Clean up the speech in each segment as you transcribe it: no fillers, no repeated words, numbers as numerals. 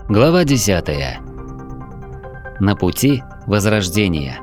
Глава 10. На пути возрождения.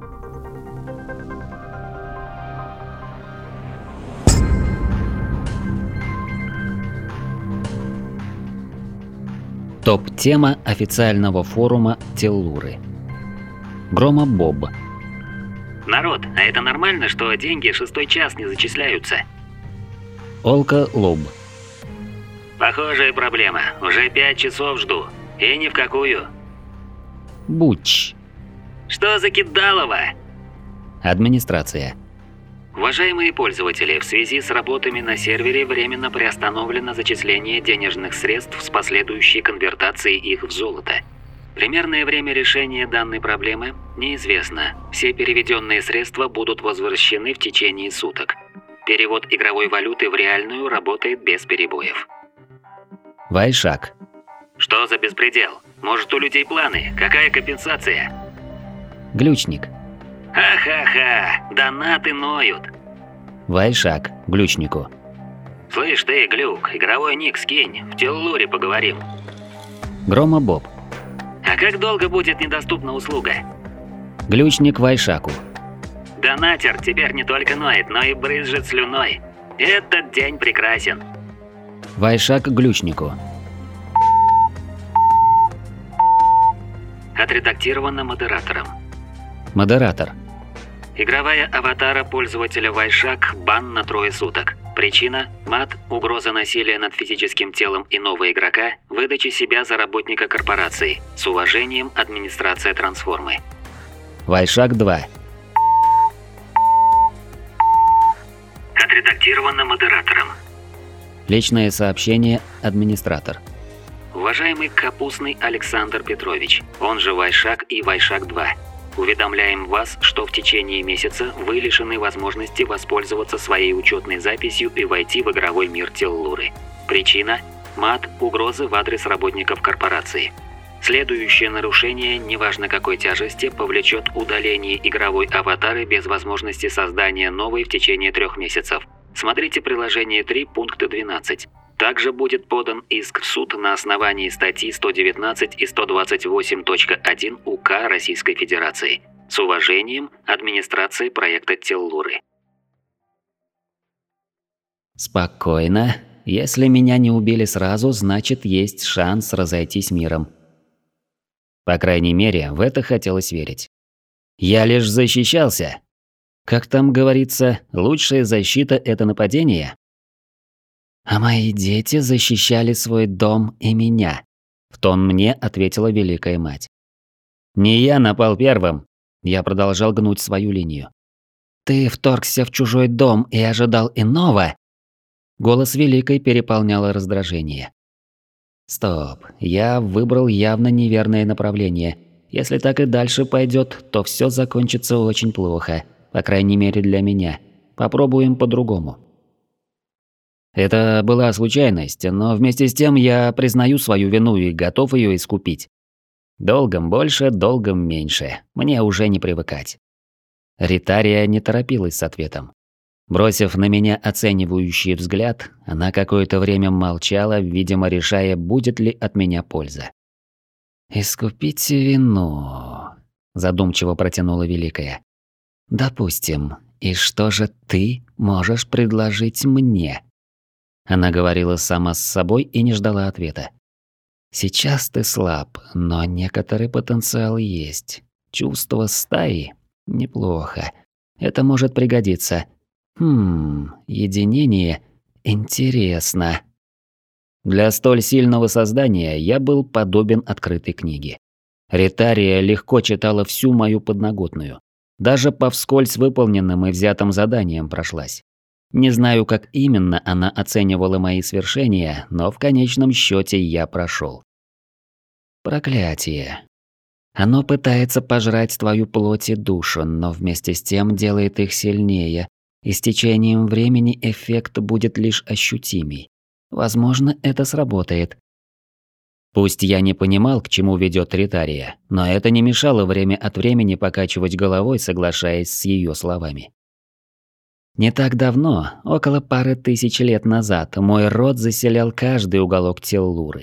Топ-тема официального форума Теллуры. Грома Боб. Народ, а это нормально, что деньги 6-й час не зачисляются? Олка Лоб. Похожая проблема. Уже 5 часов жду. И ни в какую. Буч. Что за кидалово? Администрация. Уважаемые пользователи, в связи с работами на сервере временно приостановлено зачисление денежных средств с последующей конвертацией их в золото. Примерное время решения данной проблемы неизвестно. Все переведенные средства будут возвращены в течение суток. Перевод игровой валюты в реальную работает без перебоев. Вайшак. Что за беспредел? Может, у людей планы? Какая компенсация? Глючник. Ха-ха-ха, донаты ноют. Вайшак. Глючнику. Слышь ты, Глюк, игровой ник скинь, в Теллуре поговорим. Грома Боб. А как долго будет недоступна услуга? Глючник Вайшаку. Донатер теперь не только ноет, но и брызжет слюной. Этот день прекрасен. Вайшак Глючнику. Отредактировано модератором. Модератор. Игровая аватара пользователя Вайшак бан на 3 суток. Причина – мат, угроза насилия над физическим телом иного игрока, выдача себя за работника корпорации. С уважением, администрация Трансформы. Вайшак 2. Отредактировано модератором. Личное сообщение администратор. Уважаемый Капустный Александр Петрович, он же Вайшак и Вайшак 2. Уведомляем вас, что в течение месяца вы лишены возможности воспользоваться своей учетной записью и войти в игровой мир Теллуры. Причина – мат, угрозы в адрес работников корпорации. Следующее нарушение, неважно какой тяжести, повлечет удаление игровой аватары без возможности создания новой в течение 3 месяцев. Смотрите приложение 3, пункт 12. Также будет подан иск в суд на основании статьи 119 и 128.1 УК Российской Федерации. С уважением, администрация проекта Теллуры. Спокойно. Если меня не убили сразу, значит, есть шанс разойтись миром. По крайней мере, в это хотелось верить. Я лишь защищался. Как там говорится, лучшая защита – это нападение. А мои дети защищали свой дом и меня. В тон мне ответила Великая Мать. Не я напал первым. Я продолжал гнуть свою линию. Ты вторгся в чужой дом и ожидал иного? Голос Великой переполняло раздражение. Стоп, я выбрал явно неверное направление. Если так и дальше пойдет, то все закончится очень плохо. По крайней мере для меня. Попробуем по-другому. Это была случайность, но вместе с тем я признаю свою вину и готов ее искупить. Долгом больше, долгом меньше. Мне уже не привыкать. Ритария не торопилась с ответом. Бросив на меня оценивающий взгляд, она какое-то время молчала, видимо, решая, будет ли от меня польза. «Искупить вину», – задумчиво протянула Великая. «Допустим. И что же ты можешь предложить мне?» Она говорила сама с собой и не ждала ответа. «Сейчас ты слаб, но некоторый потенциал есть. Чувство стаи – неплохо. Это может пригодиться. Единение – интересно». Для столь сильного создания я был подобен открытой книге. Ритария легко читала всю мою подноготную. Даже по вскользь выполненным и взятым заданиям прошлась. Не знаю, как именно она оценивала мои свершения, но в конечном счете я прошел. Проклятие. Оно пытается пожрать твою плоть и душу, но вместе с тем делает их сильнее, и с течением времени эффект будет лишь ощутимей. Возможно, это сработает. Пусть я не понимал, к чему ведет Ритария, но это не мешало время от времени покачивать головой, соглашаясь с ее словами. Не так давно, около пары тысяч лет назад, мой род заселял каждый уголок Теллуры.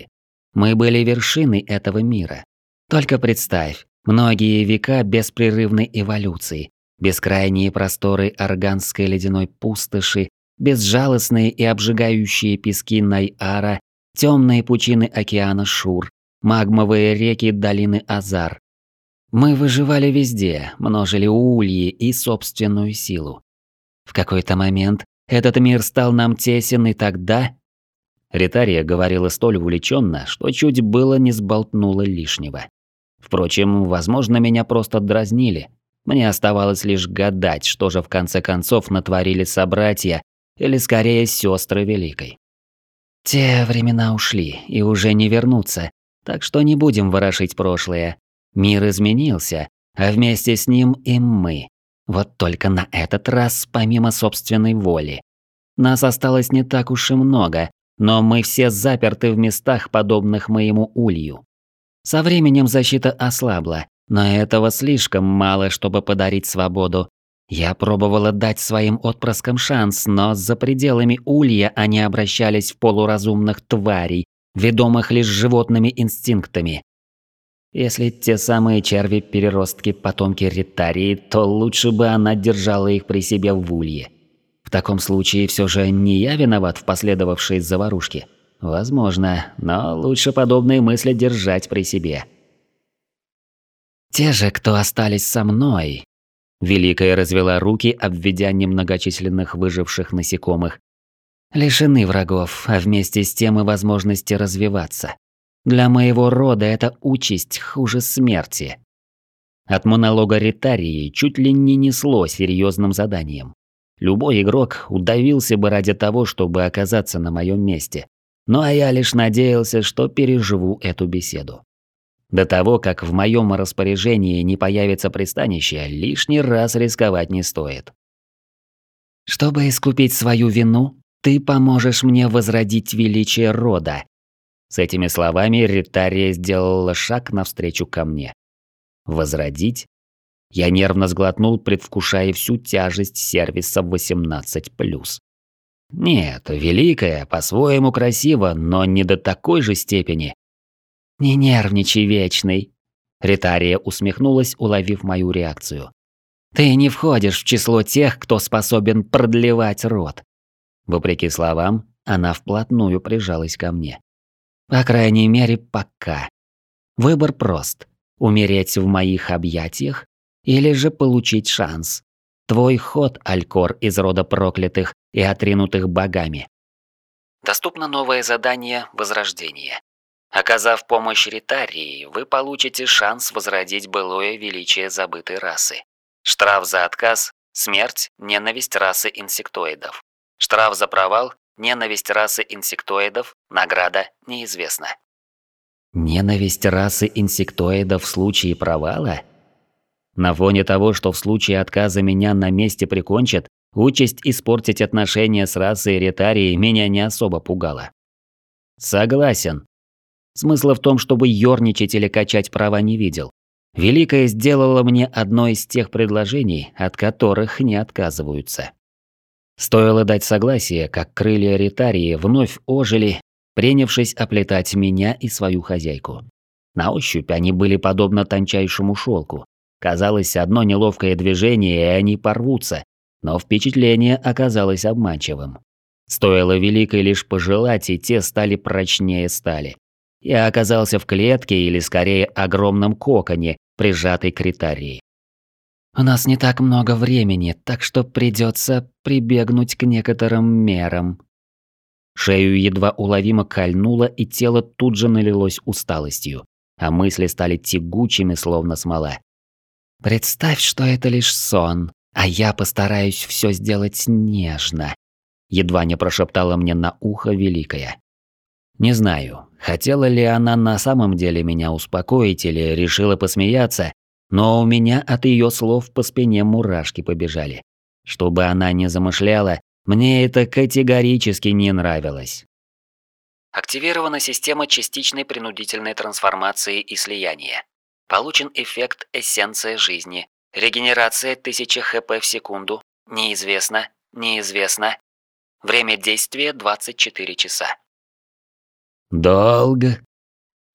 Мы были вершиной этого мира. Только представь, многие века беспрерывной эволюции, бескрайние просторы Арганской ледяной пустоши, безжалостные и обжигающие пески Найара, темные пучины океана Шур, магмовые реки долины Азар. Мы выживали везде, множили ульи и собственную силу. В какой-то момент этот мир стал нам тесен, и тогда... Ритария говорила столь увлеченно, что чуть было не сболтнула лишнего. Впрочем, возможно, меня просто дразнили. Мне оставалось лишь гадать, что же в конце концов натворили собратья, или скорее сестры Великой. Те времена ушли, и уже не вернутся, так что не будем ворошить прошлое. Мир изменился, а вместе с ним и мы. Вот только на этот раз помимо собственной воли. Нас осталось не так уж и много, но мы все заперты в местах, подобных моему улью. Со временем защита ослабла, но этого слишком мало, чтобы подарить свободу. Я пробовала дать своим отпрыскам шанс, но за пределами улья они обращались в полуразумных тварей, ведомых лишь животными инстинктами. Если те самые черви-переростки потомки Ритарии, то лучше бы она держала их при себе в улье. В таком случае все же не я виноват в последовавшей заварушке. Возможно, но лучше подобные мысли держать при себе. Те же, кто остались со мной... Великая развела руки, обведя немногочисленных выживших насекомых. Лишены врагов, а вместе с тем и возможности развиваться. Для моего рода эта участь хуже смерти. От монолога Ритарии чуть ли не несло серьезным заданием. Любой игрок удавился бы ради того, чтобы оказаться на моем месте. Ну а я лишь надеялся, что переживу эту беседу. До того, как в моем распоряжении не появится пристанище, лишний раз рисковать не стоит. Чтобы искупить свою вину, ты поможешь мне возродить величие рода. С этими словами Ритария сделала шаг навстречу ко мне. Возродить? Я нервно сглотнул, предвкушая всю тяжесть сервиса 18+. Нет, Великая, по-своему красиво, но не до такой же степени. «Не нервничай, Вечный!» Ритария усмехнулась, уловив мою реакцию. «Ты не входишь в число тех, кто способен продлевать род». Вопреки словам, она вплотную прижалась ко мне. По крайней мере, пока. Выбор прост. Умереть в моих объятиях или же получить шанс. Твой ход, Алькор из рода проклятых и отринутых богами. Доступно новое задание «Возрождение». Оказав помощь Ритарии, вы получите шанс возродить былое величие забытой расы. Штраф за отказ – смерть, ненависть расы инсектоидов. Штраф за провал – ненависть расы инсектоидов, награда неизвестна. Ненависть расы инсектоидов в случае провала? На фоне того, что в случае отказа меня на месте прикончат, участь испортить отношения с расой Ритарии меня не особо пугала. Согласен. Смысла в том, чтобы ёрничать или качать права, не видел. Великая сделала мне одно из тех предложений, от которых не отказываются. Стоило дать согласие, как крылья Ритарии вновь ожили, принявшись оплетать меня и свою хозяйку. На ощупь они были подобно тончайшему шелку. Казалось, одно неловкое движение, и они порвутся, но впечатление оказалось обманчивым. Стоило Великой лишь пожелать, и те стали прочнее стали. Я оказался в клетке или скорее огромном коконе, прижатый к Ритарии. У нас не так много времени, так что придется прибегнуть к некоторым мерам. Шею едва уловимо кольнуло, и тело тут же налилось усталостью, а мысли стали тягучими, словно смола. Представь, что это лишь сон, а я постараюсь все сделать нежно. Едва не прошептала мне на ухо Великая. Не знаю, хотела ли она на самом деле меня успокоить или решила посмеяться, но у меня от ее слов по спине мурашки побежали. Что бы она ни замышляла, мне это категорически не нравилось. Активирована система частичной принудительной трансформации и слияния. Получен эффект эссенция жизни. Регенерация 1000 хп в секунду. Неизвестно, неизвестно. Время действия 24 часа. Долго?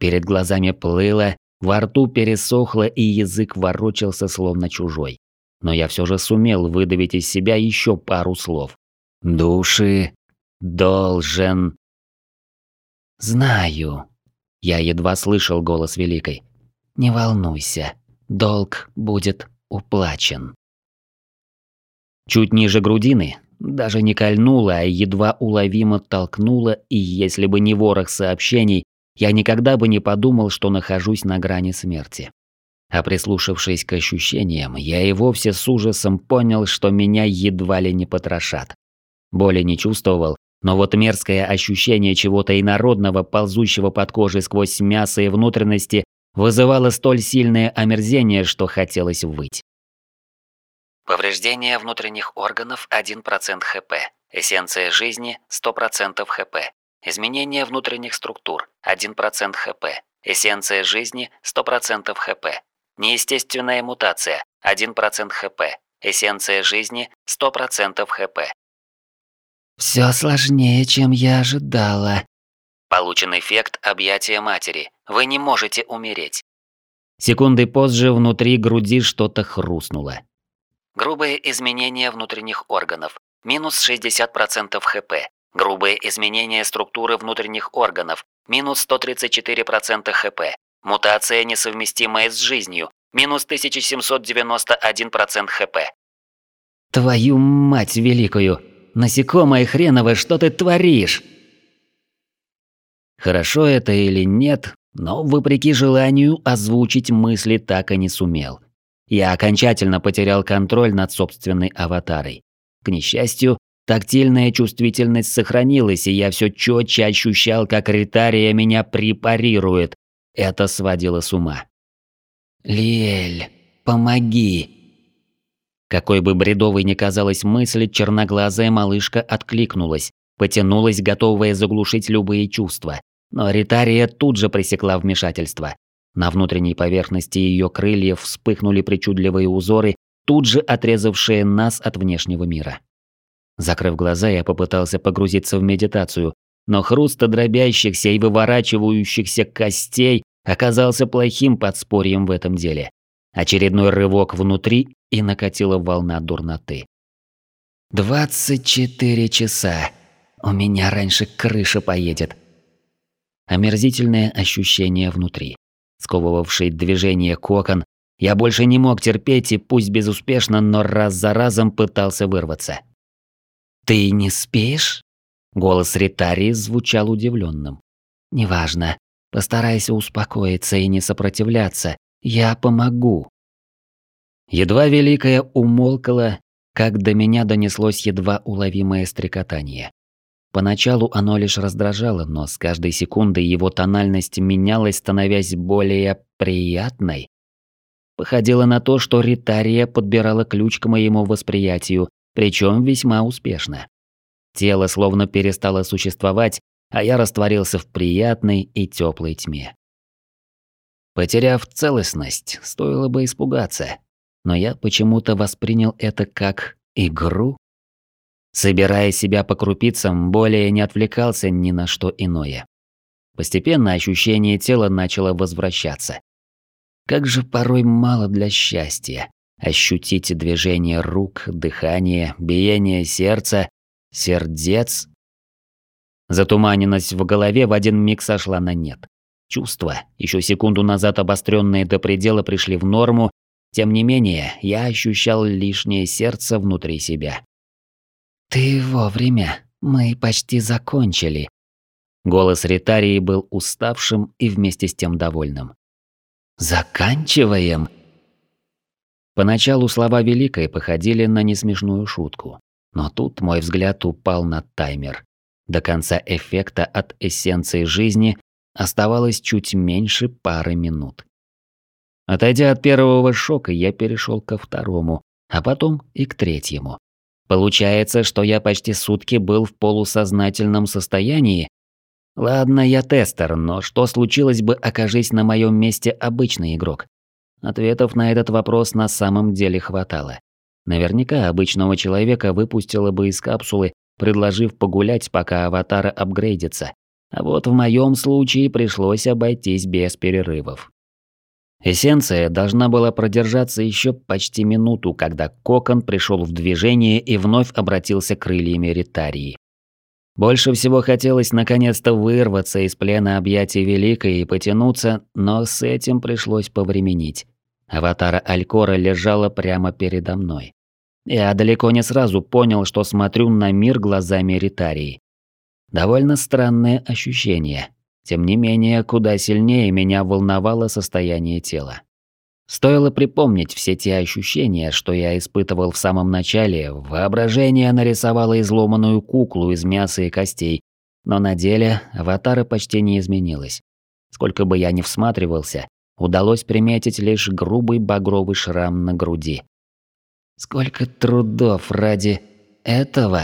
Перед глазами плыло, во рту пересохло и язык ворочался словно чужой. Но я все же сумел выдавить из себя еще пару слов. «Души должен...» «Знаю». Я едва слышал голос Великой. «Не волнуйся, долг будет уплачен». Чуть ниже грудины, даже не кольнуло, а едва уловимо толкнуло, и если бы не ворох сообщений, я никогда бы не подумал, что нахожусь на грани смерти. А прислушавшись к ощущениям, я и вовсе с ужасом понял, что меня едва ли не потрошат. Боли не чувствовал, но вот мерзкое ощущение чего-то инородного, ползущего под кожей сквозь мясо и внутренности, вызывало столь сильное омерзение, что хотелось выть. Повреждение внутренних органов 1% ХП. Эссенция жизни 100% ХП. Изменение внутренних структур 1% ХП. Эссенция жизни 100% ХП. Неестественная мутация 1% ХП. Эссенция жизни 100% ХП. Все сложнее, чем я ожидала. Получен эффект объятия матери. Вы не можете умереть. Секунды позже внутри груди что-то хрустнуло. Грубые изменения внутренних органов. Минус 60% ХП. Грубые изменения структуры внутренних органов. Минус 134% ХП. Мутация, несовместимая с жизнью. Минус 1791% ХП. Твою мать великую! Насекомое хреново, что ты творишь? Хорошо это или нет, но вопреки желанию озвучить мысли так и не сумел. Я окончательно потерял контроль над собственной аватарой. К несчастью, тактильная чувствительность сохранилась, и я все четче ощущал, как Ритария меня препарирует. Это сводило с ума. «Лиэль, помоги!» Какой бы бредовой ни казалась мысль, черноглазая малышка откликнулась, потянулась, готовая заглушить любые чувства. Но Ритария тут же пресекла вмешательство. На внутренней поверхности ее крыльев вспыхнули причудливые узоры, тут же отрезавшие нас от внешнего мира. Закрыв глаза, я попытался погрузиться в медитацию, но хруст дробящихся и выворачивающихся костей оказался плохим подспорьем в этом деле. Очередной рывок внутри, и накатила волна дурноты. 24 часа. У меня раньше крыша поедет. Омерзительное ощущение внутри. Сковывавший движение кокон. Я больше не мог терпеть и пусть безуспешно, но раз за разом пытался вырваться. «Ты не спишь?» Голос Ритарии звучал удивленным. «Неважно. Постарайся успокоиться и не сопротивляться. Я помогу». Едва Великая умолкла, как до меня донеслось едва уловимое стрекотание. Поначалу оно лишь раздражало, но с каждой секундой его тональность менялась, становясь более приятной. Походило на то, что Ритария подбирала ключ к моему восприятию, причем весьма успешно. Тело словно перестало существовать, а я растворился в приятной и теплой тьме. Потеряв целостность, стоило бы испугаться, но я почему-то воспринял это как игру. Собирая себя по крупицам, более не отвлекался ни на что иное. Постепенно ощущение тела начало возвращаться. Как же порой мало для счастья ощутить движение рук, дыхание, биение сердца, сердец. Затуманенность в голове в один миг сошла на нет. Чувства, еще секунду назад обостренные до предела, пришли в норму. Тем не менее, я ощущал лишнее сердце внутри себя. «Ты вовремя. Мы почти закончили». Голос Ритарии был уставшим и вместе с тем довольным. «Заканчиваем?» Поначалу слова Великой походили на несмешную шутку. Но тут мой взгляд упал на таймер. До конца эффекта от эссенции жизни оставалось чуть меньше пары минут. Отойдя от первого шока, я перешел ко второму, а потом и к третьему. Получается, что я почти сутки был в полусознательном состоянии? Ладно, я тестер, но что случилось бы, окажись на моем месте обычный игрок? Ответов на этот вопрос на самом деле хватало. Наверняка обычного человека выпустило бы из капсулы, предложив погулять, пока аватары апгрейдятся. А вот в моем случае пришлось обойтись без перерывов. Эссенция должна была продержаться еще почти минуту, когда кокон пришел в движение и вновь обратился крыльями Ритарии. Больше всего хотелось наконец-то вырваться из плена объятий Великой и потянуться, но с этим пришлось повременить. Аватара Алькора лежала прямо передо мной. Я далеко не сразу понял, что смотрю на мир глазами Ритарии. Довольно странное ощущение. Тем не менее, куда сильнее меня волновало состояние тела. Стоило припомнить все те ощущения, что я испытывал в самом начале, воображение нарисовало изломанную куклу из мяса и костей, но на деле аватара почти не изменилась. Сколько бы я ни всматривался, удалось приметить лишь грубый багровый шрам на груди. Сколько трудов ради этого!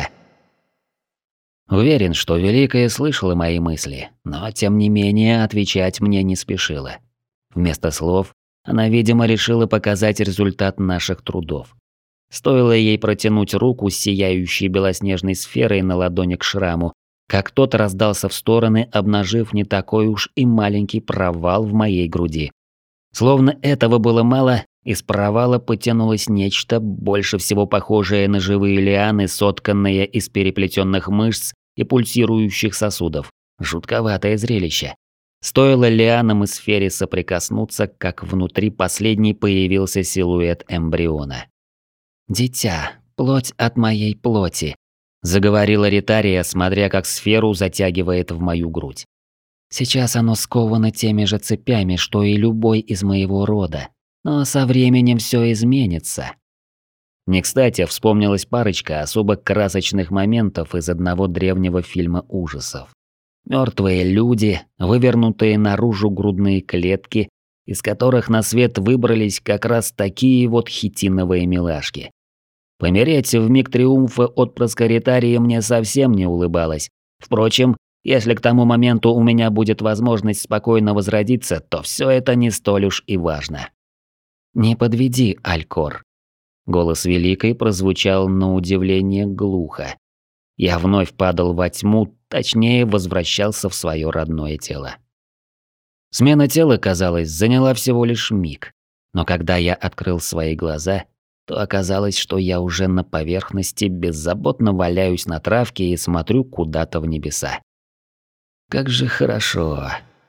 Уверен, что Великая слышала мои мысли, но тем не менее отвечать мне не спешила. Вместо слов она, видимо, решила показать результат наших трудов. Стоило ей протянуть руку с сияющей белоснежной сферой на ладони к шраму, как тот раздался в стороны, обнажив не такой уж и маленький провал в моей груди. Словно этого было мало, из провала потянулось нечто, больше всего похожее на живые лианы, сотканные из переплетенных мышц и пульсирующих сосудов. Жутковатое зрелище. Стоило лианам и сфере соприкоснуться, как внутри последней появился силуэт эмбриона. «Дитя, плоть от моей плоти», – заговорила Ритария, смотря как сферу затягивает в мою грудь. «Сейчас оно сковано теми же цепями, что и любой из моего рода, но со временем все изменится». Не кстати вспомнилась парочка особо красочных моментов из одного древнего фильма ужасов. Мертвые люди, вывернутые наружу грудные клетки, из которых на свет выбрались как раз такие вот хитиновые милашки. Помереть в миг триумфа отпрыска Ритарии мне совсем не улыбалось. Впрочем, если к тому моменту у меня будет возможность спокойно возродиться, то все это не столь уж и важно. «Не подведи, Алькор». Голос Великой прозвучал на удивление глухо. Я вновь падал во тьму, точнее возвращался в свое родное тело. Смена тела, казалось, заняла всего лишь миг. Но когда я открыл свои глаза, то оказалось, что я уже на поверхности беззаботно валяюсь на травке и смотрю куда-то в небеса. Как же хорошо.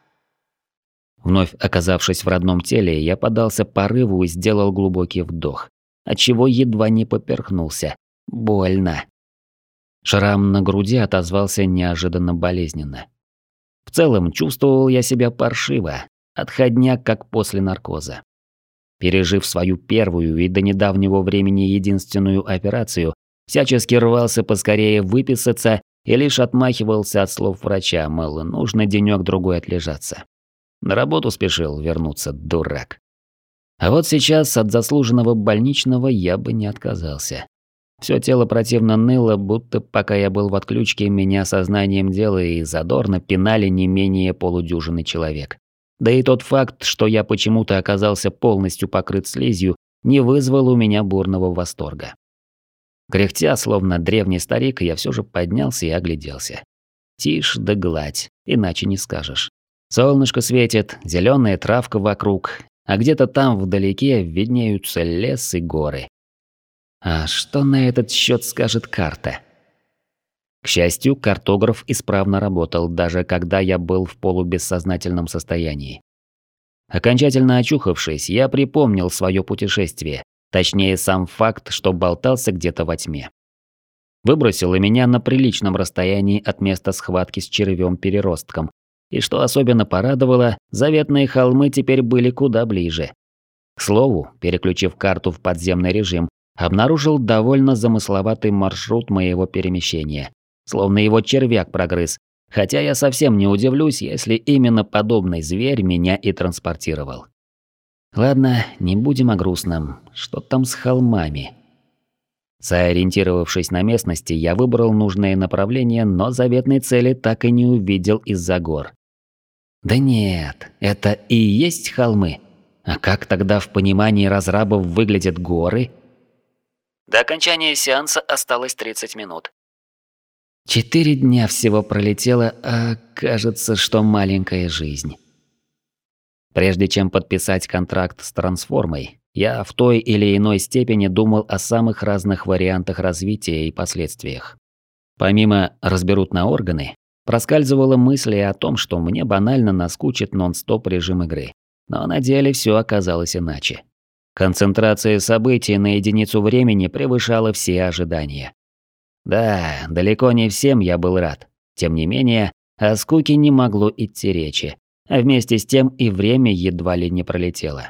Вновь оказавшись в родном теле, я поддался порыву и сделал глубокий вдох, отчего едва не поперхнулся. Больно. Шрам на груди отозвался неожиданно болезненно. В целом чувствовал я себя паршиво, отходняк как после наркоза. Пережив свою первую и до недавнего времени единственную операцию, всячески рвался поскорее выписаться и лишь отмахивался от слов врача, мол, нужно денёк-другой отлежаться. На работу спешил вернуться, дурак. А вот сейчас от заслуженного больничного я бы не отказался. Всё тело противно ныло, будто пока я был в отключке, меня сознанием дела и задорно пинали не менее полудюжины человек. Да и тот факт, что я почему-то оказался полностью покрыт слизью, не вызвал у меня бурного восторга. Кряхтя, словно древний старик, я всё же поднялся и огляделся. Тишь да гладь, иначе не скажешь. Солнышко светит, зелёная травка вокруг, а где-то там вдалеке виднеются лес и горы. А что на этот счет скажет карта? К счастью, картограф исправно работал, даже когда я был в полубессознательном состоянии. Окончательно очухавшись, я припомнил свое путешествие, точнее сам факт, что болтался где-то во тьме. Выбросило меня на приличном расстоянии от места схватки с червем-переростком, и что особенно порадовало, заветные холмы теперь были куда ближе. К слову, переключив карту в подземный режим, обнаружил довольно замысловатый маршрут моего перемещения. Словно его червяк прогрыз, хотя я совсем не удивлюсь, если именно подобный зверь меня и транспортировал. Ладно, не будем о грустном. Что там с холмами? Сориентировавшись на местности, я выбрал нужное направление, но заветной цели так и не увидел из-за гор. Да нет, это и есть холмы. А как тогда в понимании разрабов выглядят горы? До окончания сеанса осталось 30 минут. 4 дня всего пролетело, а кажется, что маленькая жизнь. Прежде чем подписать контракт с трансформой, я в той или иной степени думал о самых разных вариантах развития и последствиях. Помимо «разберут на органы», проскальзывала мысль и о том, что мне банально наскучит нон-стоп режим игры. Но на деле все оказалось иначе. Концентрация событий на единицу времени превышала все ожидания. Да, далеко не всем я был рад. Тем не менее, о скуке не могло идти речи, а вместе с тем и время едва ли не пролетело.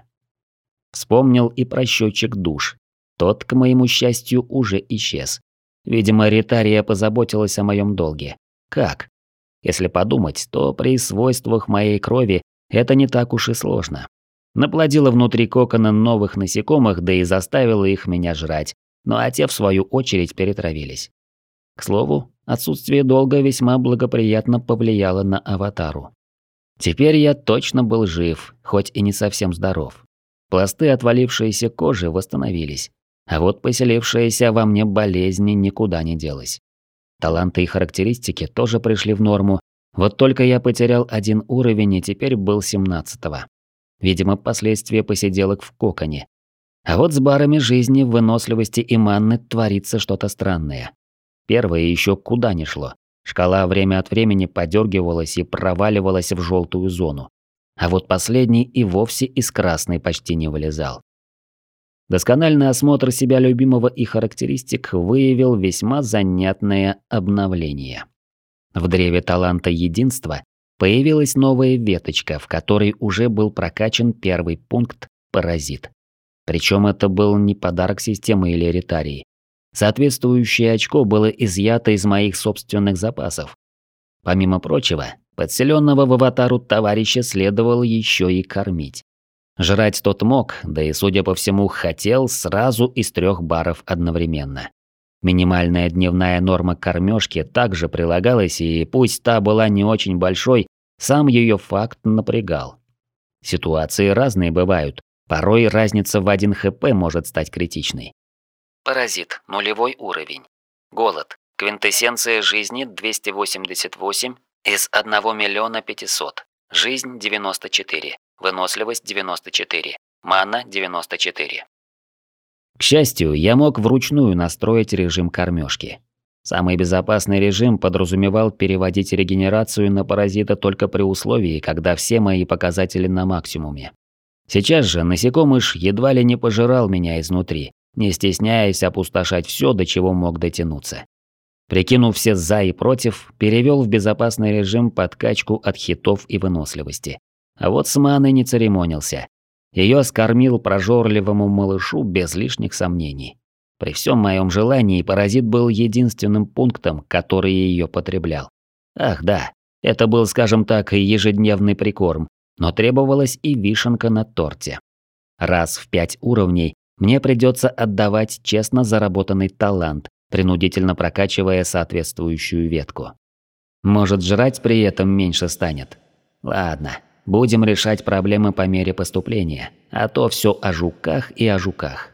Вспомнил и про счетчик душ. Тот, к моему счастью, уже исчез. Видимо, Ритария позаботилась о моем долге. Как? Если подумать, то при свойствах моей крови это не так уж и сложно. Наплодила внутри кокона новых насекомых, да и заставила их меня жрать, ну а те, в свою очередь, перетравились. К слову, отсутствие долга весьма благоприятно повлияло на аватару. Теперь я точно был жив, хоть и не совсем здоров. Пласты отвалившейся кожи восстановились, а вот поселившаяся во мне болезнь никуда не делась. Таланты и характеристики тоже пришли в норму, вот только я потерял 1 уровень и теперь был 17-го. Видимо, последствия посиделок в коконе. А вот с барами жизни, выносливости и манны творится что-то странное. Первое еще куда ни шло. Шкала время от времени подергивалась и проваливалась в желтую зону. А вот последний и вовсе из красной почти не вылезал. Доскональный осмотр себя любимого и характеристик выявил весьма занятное обновление. В древе таланта единства появилась новая веточка, в которой уже был прокачан первый пункт «Паразит». Причем это был не подарок системы или Ритарии. Соответствующее очко было изъято из моих собственных запасов. Помимо прочего, подселенного в аватару товарища следовало еще и кормить. Жрать тот мог, да и, судя по всему, хотел сразу из 3 баров одновременно. Минимальная дневная норма кормежки также прилагалась, и пусть та была не очень большой, сам ее факт напрягал. Ситуации разные бывают, порой разница в 1 хп может стать критичной. Паразит, 0 уровень. Голод. Квинтэссенция жизни 288 из 1 500 000. Жизнь 94. Выносливость 94. Мана 94. К счастью, я мог вручную настроить режим кормежки. Самый безопасный режим подразумевал переводить регенерацию на паразита только при условии, когда все мои показатели на максимуме. Сейчас же насекомыш едва ли не пожирал меня изнутри, не стесняясь опустошать все, до чего мог дотянуться. Прикинув все «за» и «против», перевел в безопасный режим подкачку от хитов и выносливости. А вот с маной не церемонился. Ее скормил прожорливому малышу без лишних сомнений. При всем моем желании паразит был единственным пунктом, который ее потреблял. Ах да, это был, скажем так, ежедневный прикорм, но требовалась и вишенка на торте. Раз в 5 уровней мне придется отдавать честно заработанный талант, принудительно прокачивая соответствующую ветку. Может, жрать при этом меньше станет? Ладно, будем решать проблемы по мере поступления, а то все о жуках и о жуках.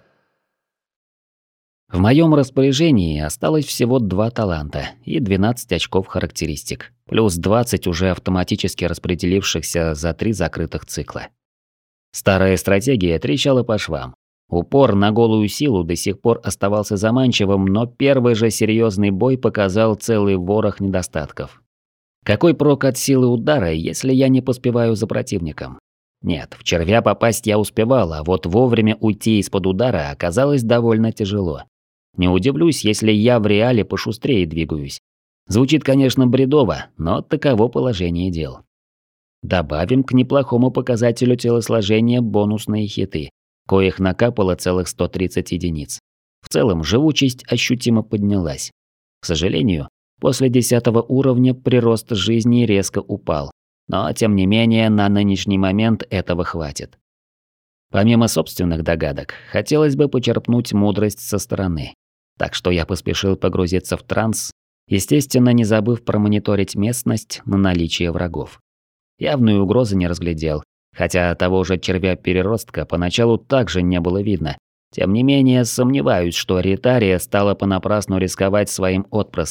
В моем распоряжении осталось всего 2 таланта и 12 очков характеристик, плюс 20 уже автоматически распределившихся за 3 закрытых цикла. Старая стратегия трещала по швам. Упор на голую силу до сих пор оставался заманчивым, но первый же серьезный бой показал целый ворох недостатков. Какой прок от силы удара, если я не поспеваю за противником? Нет, в червя попасть я успевал, а вот вовремя уйти из-под удара оказалось довольно тяжело. Не удивлюсь, если я в реале пошустрее двигаюсь. Звучит, конечно, бредово, но таково положение дел. Добавим к неплохому показателю телосложения бонусные хиты, коих накапало целых 130 единиц. В целом, живучесть ощутимо поднялась. К сожалению, после 10 уровня прирост жизни резко упал, но тем не менее на нынешний момент этого хватит. Помимо собственных догадок, хотелось бы почерпнуть мудрость со стороны. Так что я поспешил погрузиться в транс, естественно, не забыв промониторить местность на наличие врагов. Явную угрозы не разглядел, хотя того же червя-переростка поначалу также не было видно. Тем не менее, сомневаюсь, что Ритария стала понапрасну рисковать своим отпрыском,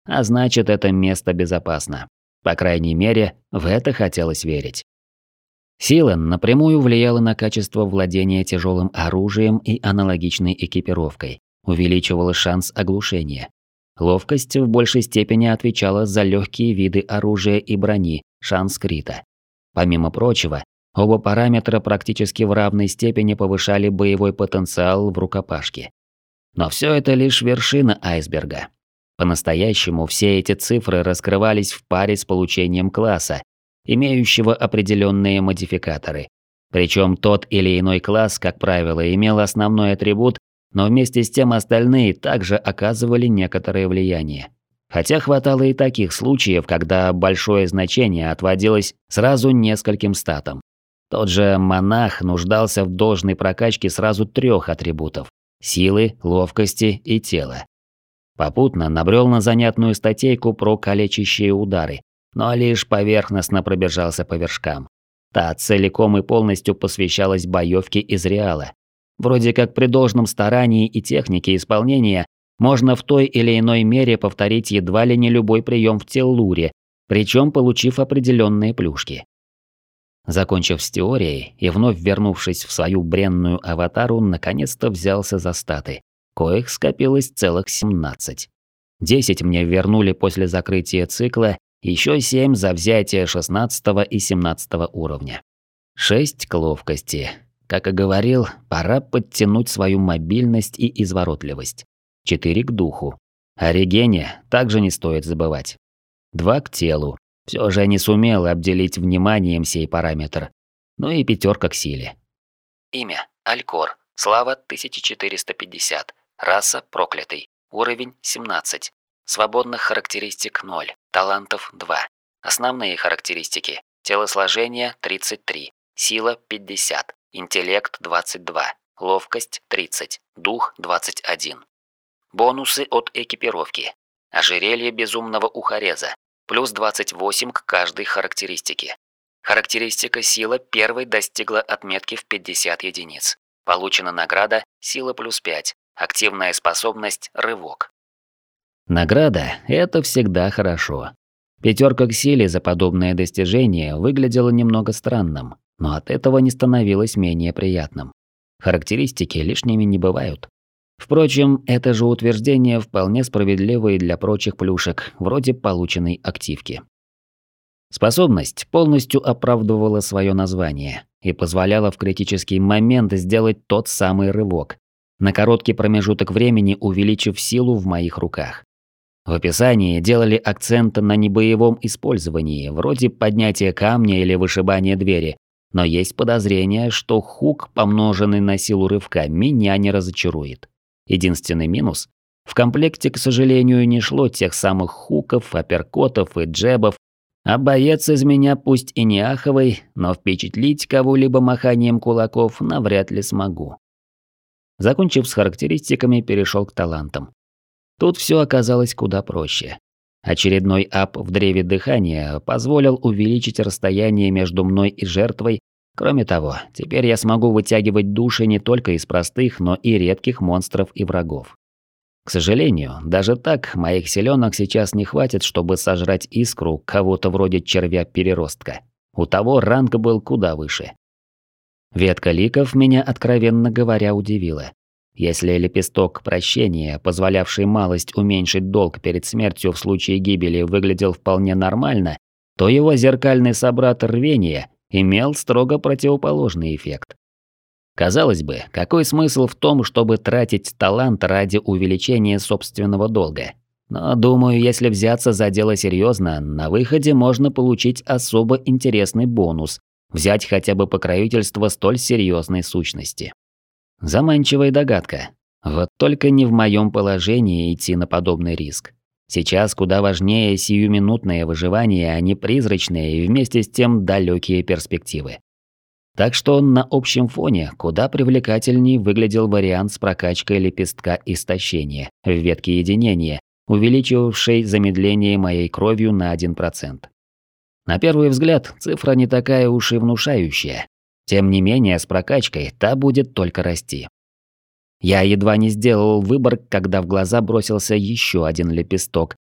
а значит, это место безопасно. По крайней мере, в это хотелось верить. Сила напрямую влияла на качество владения тяжелым оружием и аналогичной экипировкой, увеличивала шанс оглушения. Ловкость в большей степени отвечала за легкие виды оружия и брони, шанс крита. Помимо прочего, оба параметра практически в равной степени повышали боевой потенциал в рукопашке. Но все это лишь вершина айсберга. По-настоящему все эти цифры раскрывались в паре с получением класса, имеющего определенные модификаторы. Причем тот или иной класс, как правило, имел основной атрибут, но вместе с тем остальные также оказывали некоторое влияние. Хотя хватало и таких случаев, когда большое значение отводилось сразу нескольким статам. Тот же монах нуждался в должной прокачке сразу 3 атрибутов – силы, ловкости и тела. Попутно набрел на занятную статейку про калечащие удары, но лишь поверхностно пробежался по вершкам. Та целиком и полностью посвящалась боевке из Реала. Вроде как при должном старании и технике исполнения можно в той или иной мере повторить едва ли не любой прием в Теллуре, причем получив определенные плюшки. Закончив с теорией и вновь вернувшись в свою бренную аватару, наконец-то взялся за статы, коих скопилось целых 17. 10 мне вернули после закрытия цикла, еще 7 за взятие 16 и 17 уровня. 6 к ловкости. Как и говорил, пора подтянуть свою мобильность и изворотливость. 4 к духу. О регене также не стоит забывать. 2 к телу. Все же не сумел обделить вниманием сей параметр. Ну и 5 к силе. Имя – Алькор. Слава – 1450. Раса – проклятый. Уровень – 17. Свободных характеристик – 0. Талантов – 2. Основные характеристики. Телосложение – 33. Сила – 50. Интеллект – 22. Ловкость – 30. Дух – 21. Бонусы от экипировки. Ожерелье безумного ухореза. Плюс 28 к каждой характеристике. Характеристика сила первой достигла отметки в 50 единиц. Получена награда сила плюс 5. Активная способность рывок. Награда – это всегда хорошо. 5 к силе за подобное достижение выглядело немного странным, но от этого не становилось менее приятным. Характеристики лишними не бывают. Впрочем, это же утверждение вполне справедливо и для прочих плюшек, вроде полученной активки. Способность полностью оправдывала свое название и позволяла в критический момент сделать тот самый рывок, на короткий промежуток времени увеличив силу в моих руках. В описании делали акцент на небоевом использовании, вроде поднятия камня или вышибания двери, но есть подозрение, что хук, помноженный на силу рывка, меня не разочарует. Единственный минус – в комплекте, к сожалению, не шло тех самых хуков, апперкотов и джебов, а боец из меня пусть и не аховый, но впечатлить кого-либо маханием кулаков навряд ли смогу. Закончив с характеристиками, перешел к талантам. Тут все оказалось куда проще. Очередной ап в древе дыхания позволил увеличить расстояние между мной и жертвой. Кроме того, теперь я смогу вытягивать души не только из простых, но и редких монстров и врагов. К сожалению, даже так моих силёнок сейчас не хватит, чтобы сожрать искру кого-то вроде червя-переростка. У того ранг был куда выше. Ветка ликов меня, откровенно говоря, удивила. Если лепесток прощения, позволявший малость уменьшить долг перед смертью в случае гибели, выглядел вполне нормально, то его зеркальный собрат рвения имел строго противоположный эффект. Казалось бы, какой смысл в том, чтобы тратить талант ради увеличения собственного долга? Но, думаю, если взяться за дело серьезно, на выходе можно получить особо интересный бонус, взять хотя бы покровительство столь серьезной сущности. Заманчивая догадка. Вот только не в моем положении идти на подобный риск. Сейчас куда важнее сиюминутное выживание, а не призрачные и вместе с тем далекие перспективы. Так что на общем фоне куда привлекательней выглядел вариант с прокачкой лепестка истощения в ветке единения, увеличивавшей замедление моей кровью на 1%. На первый взгляд, цифра не такая уж и внушающая. Тем не менее, с прокачкой та будет только расти. Я едва не сделал выбор, когда в глаза бросился еще один лепесток,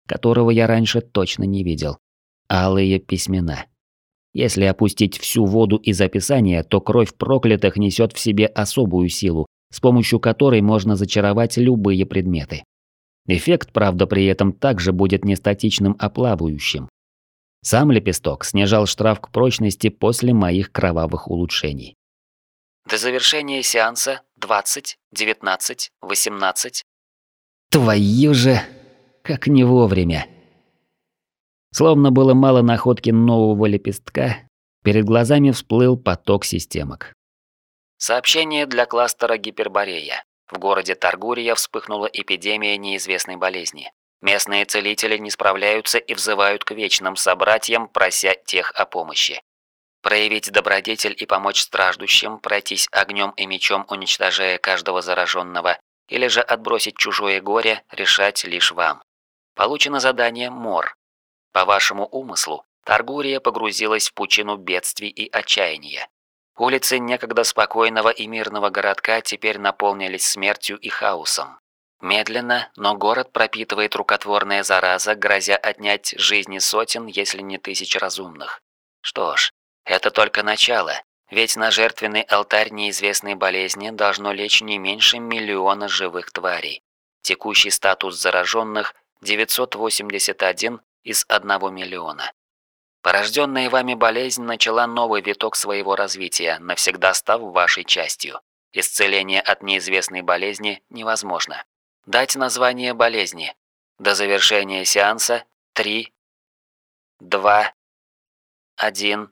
которого я раньше точно не видел. Алые письмена. Если опустить всю воду из описания, то кровь проклятых несет в себе особую силу, с помощью которой можно зачаровать любые предметы. Эффект, правда, при этом также будет не статичным, а плавающим. Сам лепесток снижал штраф к прочности после моих кровавых улучшений. До завершения сеанса 20, 19, 18. Твою же, как не вовремя. Словно было мало находки нового лепестка, перед глазами всплыл поток системок. Сообщение для кластера Гиперборея. В городе Таргурия вспыхнула эпидемия неизвестной болезни. Местные целители не справляются и взывают к вечным собратьям, прося тех о помощи. Проявить добродетель и помочь страждущим, пройтись огнем и мечом, уничтожая каждого зараженного, или же отбросить чужое горе, решать лишь вам. Получено задание МОР. По вашему умыслу, Таргурия погрузилась в пучину бедствий и отчаяния. Улицы некогда спокойного и мирного городка теперь наполнились смертью и хаосом. Медленно, но город пропитывает рукотворная зараза, грозя отнять жизни сотен, если не тысяч разумных. Что ж, это только начало, ведь на жертвенный алтарь неизвестной болезни должно лечь не меньше миллиона живых тварей. Текущий статус зараженных – 981 из 1 миллиона. Порожденная вами болезнь начала новый виток своего развития, навсегда став вашей частью. Исцеление от неизвестной болезни невозможно. Дать название болезни. До завершения сеанса 3, 2, 1.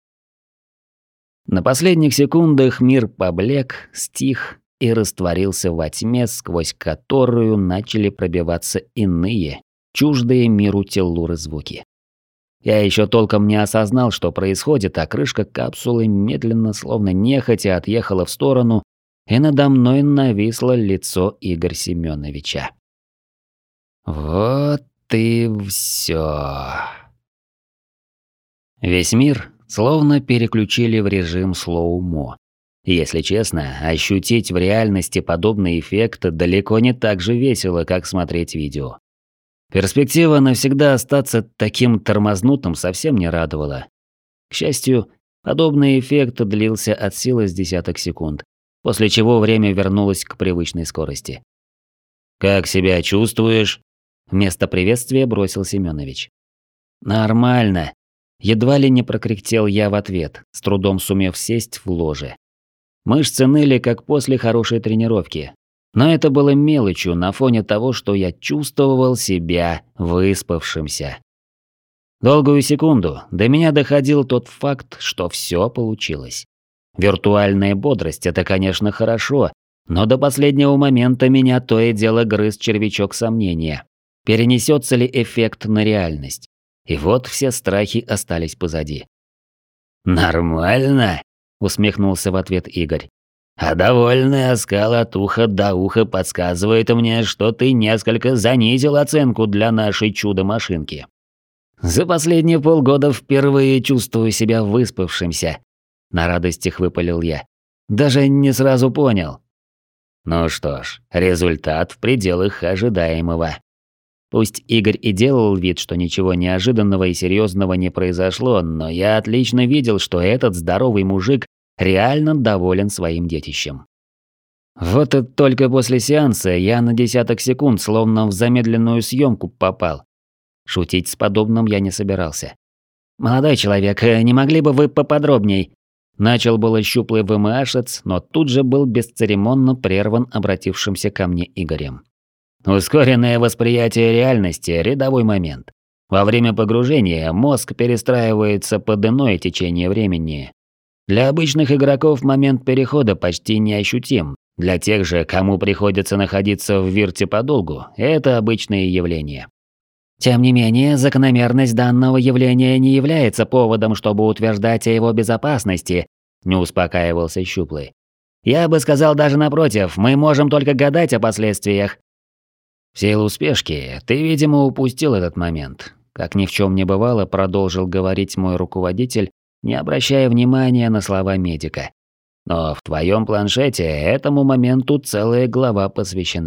На последних секундах мир поблек, стих и растворился во тьме, сквозь которую начали пробиваться иные, чуждые миру Теллуры звуки. Я еще толком не осознал, что происходит, а крышка капсулы медленно, словно нехотя, отъехала в сторону, и надо мной нависло лицо Игоря Семеновича. Вот и все. Весь мир словно переключили в режим слоумо. Если честно, ощутить в реальности подобный эффект далеко не так же весело, как смотреть видео. Перспектива навсегда остаться таким тормознутым совсем не радовала. К счастью, подобный эффект длился от силы с десяток секунд, после чего время вернулось к привычной скорости. «Как себя чувствуешь?» Вместо приветствия бросил Семенович. «Нормально». Едва ли не прокряхтел я в ответ, с трудом сумев сесть в ложе. Мышцы ныли, как после хорошей тренировки. Но это было мелочью на фоне того, что я чувствовал себя выспавшимся. Долгую секунду до меня доходил тот факт, что все получилось. Виртуальная бодрость – это, конечно, хорошо, но до последнего момента меня то и дело грыз червячок сомнения. Перенесется ли эффект на реальность? И вот все страхи остались позади. «Нормально?» – усмехнулся в ответ Игорь. «А довольный оскал от уха до уха подсказывает мне, что ты несколько занизил оценку для нашей чудо-машинки. За последние полгода впервые чувствую себя выспавшимся», – на радостях выпалил я. «Даже не сразу понял». Ну что ж, результат в пределах ожидаемого. Пусть Игорь и делал вид, что ничего неожиданного и серьезного не произошло, но я отлично видел, что этот здоровый мужик реально доволен своим детищем. Вот и только после сеанса я на десяток секунд словно в замедленную съемку попал. Шутить с подобным я не собирался. «Молодой человек, не могли бы вы поподробней?» Начал было щуплый ВМАшец, но тут же был бесцеремонно прерван обратившимся ко мне Игорем. Ускоренное восприятие реальности – рядовой момент. Во время погружения мозг перестраивается под иное течение времени. Для обычных игроков момент перехода почти неощутим. Для тех же, кому приходится находиться в вирте подолгу, это обычное явление. Тем не менее, закономерность данного явления не является поводом, чтобы утверждать о его безопасности, не успокаивался Щуплый. Я бы сказал даже напротив, мы можем только гадать о последствиях. В силу спешки ты, видимо, упустил этот момент. Как ни в чем не бывало, продолжил говорить мой руководитель, не обращая внимания на слова медика. Но в твоем планшете этому моменту целая глава посвящена.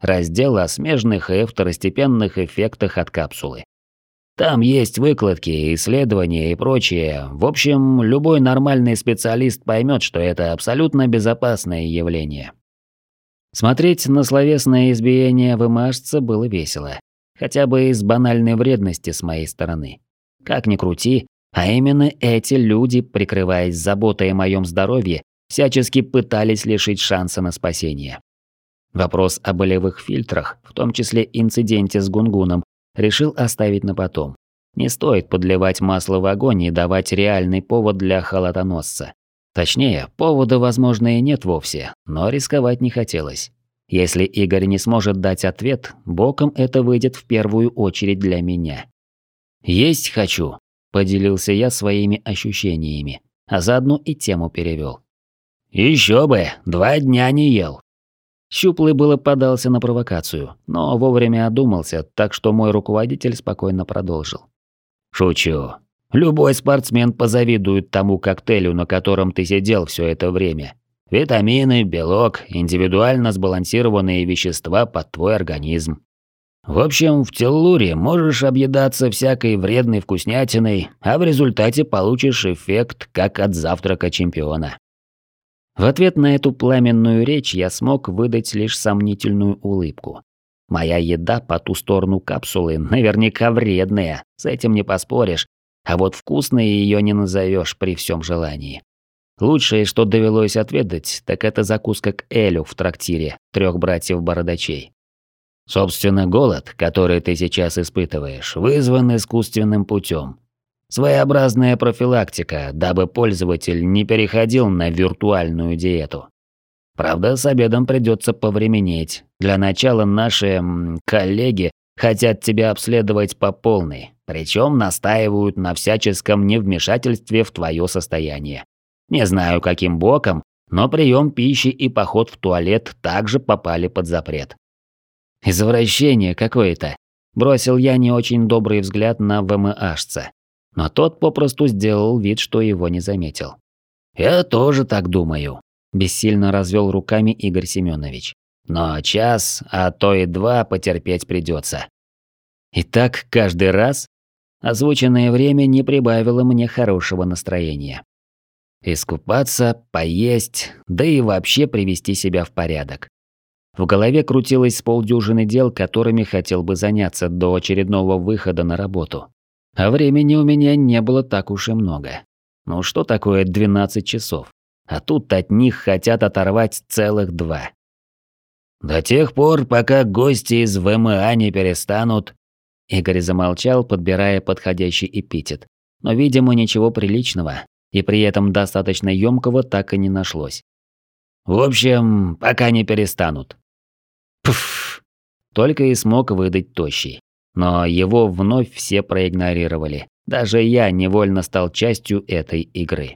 раздел о смежных и второстепенных эффектах от капсулы. Там есть выкладки, исследования и прочее. В общем, любой нормальный специалист поймет, что это абсолютно безопасное явление. Смотреть на словесное избиение ВМАшца было весело. Хотя бы из банальной вредности с моей стороны. Как ни крути, а именно эти люди, прикрываясь заботой о моем здоровье, всячески пытались лишить шанса на спасение. Вопрос о болевых фильтрах, в том числе инциденте с Гунгуном, решил оставить на потом. Не стоит подливать масло в огонь и давать реальный повод для халатоносца. Точнее, повода, возможно, и нет вовсе, но рисковать не хотелось. Если Игорь не сможет дать ответ, боком это выйдет в первую очередь для меня. «Есть хочу», – поделился я своими ощущениями, а заодно и тему перевел. «Еще бы, 2 дня не ел». Щуплый было подался на провокацию, но вовремя одумался, так что мой руководитель спокойно продолжил. «Шучу. Любой спортсмен позавидует тому коктейлю, на котором ты сидел все это время. Витамины, белок, индивидуально сбалансированные вещества под твой организм. В общем, в Теллуре можешь объедаться всякой вредной вкуснятиной, а в результате получишь эффект, как от завтрака чемпиона». В ответ на эту пламенную речь я смог выдать лишь сомнительную улыбку. Моя еда по ту сторону капсулы наверняка вредная, с этим не поспоришь, а вот вкусной ее не назовешь при всем желании. Лучшее, что довелось отведать, так это закуска к Элю в трактире 3 братьев-бородачей. Собственно, голод, который ты сейчас испытываешь, вызван искусственным путем. Своеобразная профилактика, дабы пользователь не переходил на виртуальную диету. Правда, с обедом придется повременить. Для начала наши коллеги хотят тебя обследовать по полной, причем настаивают на всяческом невмешательстве в твое состояние. Не знаю, каким боком, но прием пищи и поход в туалет также попали под запрет. «Извращение какое-то», – бросил я не очень добрый взгляд на ВМАшца. Но тот попросту сделал вид, что его не заметил. «Я тоже так думаю», – бессильно развел руками Игорь Семенович. «Но час, а то и 2 потерпеть придется». И так каждый раз? Озвученное время не прибавило мне хорошего настроения. Искупаться, поесть, да и вообще привести себя в порядок. В голове крутилось с полдюжины дел, которыми хотел бы заняться до очередного выхода на работу. А времени у меня не было так уж и много. Ну что такое 12 часов? А тут от них хотят оторвать целых 2. До тех пор, пока гости из ВМА не перестанут... Игорь замолчал, подбирая подходящий эпитет. Но, видимо, ничего приличного, и при этом достаточно ёмкого так и не нашлось. В общем, пока не перестанут. Пф! Только и смог выдать тощий. Но его вновь все проигнорировали. Даже я невольно стал частью этой игры.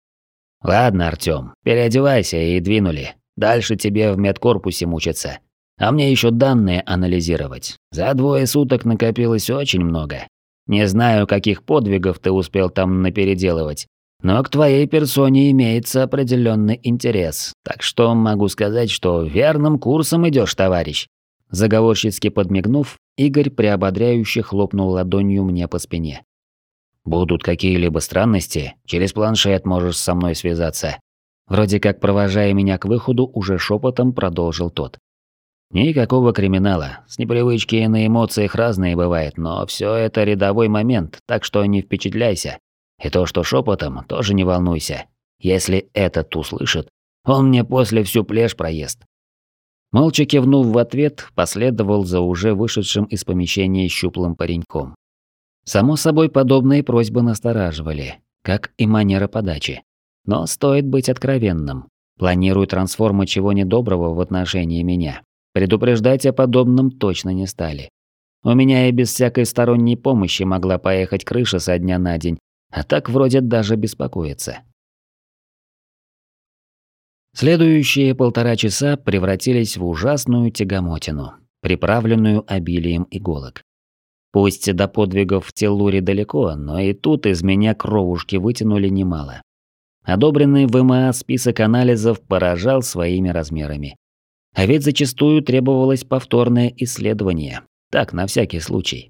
Ладно, Артём, переодевайся и двинули. Дальше тебе в медкорпусе мучиться. А мне еще данные анализировать. За 2 суток накопилось очень много. Не знаю, каких подвигов ты успел там напеределывать, но к твоей персоне имеется определенный интерес. Так что могу сказать, что верным курсом идешь, товарищ. Заговорщицки подмигнув, Игорь приободряюще хлопнул ладонью мне по спине. «Будут какие-либо странности, через планшет можешь со мной связаться». Вроде как провожая меня к выходу, уже шепотом продолжил тот. «Никакого криминала, с непривычки на эмоциях разные бывает, но все это рядовой момент, так что не впечатляйся. И то, что шепотом, тоже не волнуйся. Если этот услышит, он мне после всю плешь проест». Молча кивнув в ответ, последовал за уже вышедшим из помещения щуплым пареньком. Само собой, подобные просьбы настораживали, как и манера подачи. Но стоит быть откровенным. Планирую трансформа чего недоброго в отношении меня. Предупреждать о подобном точно не стали. У меня и без всякой сторонней помощи могла поехать крыша со дня на день, а так вроде даже беспокоиться. Следующие 1,5 часа превратились в ужасную тягомотину, приправленную обилием иголок. Пусть до подвигов в Теллуре далеко, но и тут из меня кровушки вытянули немало. Одобренный ВМА список анализов поражал своими размерами. А ведь зачастую требовалось повторное исследование. Так, на всякий случай.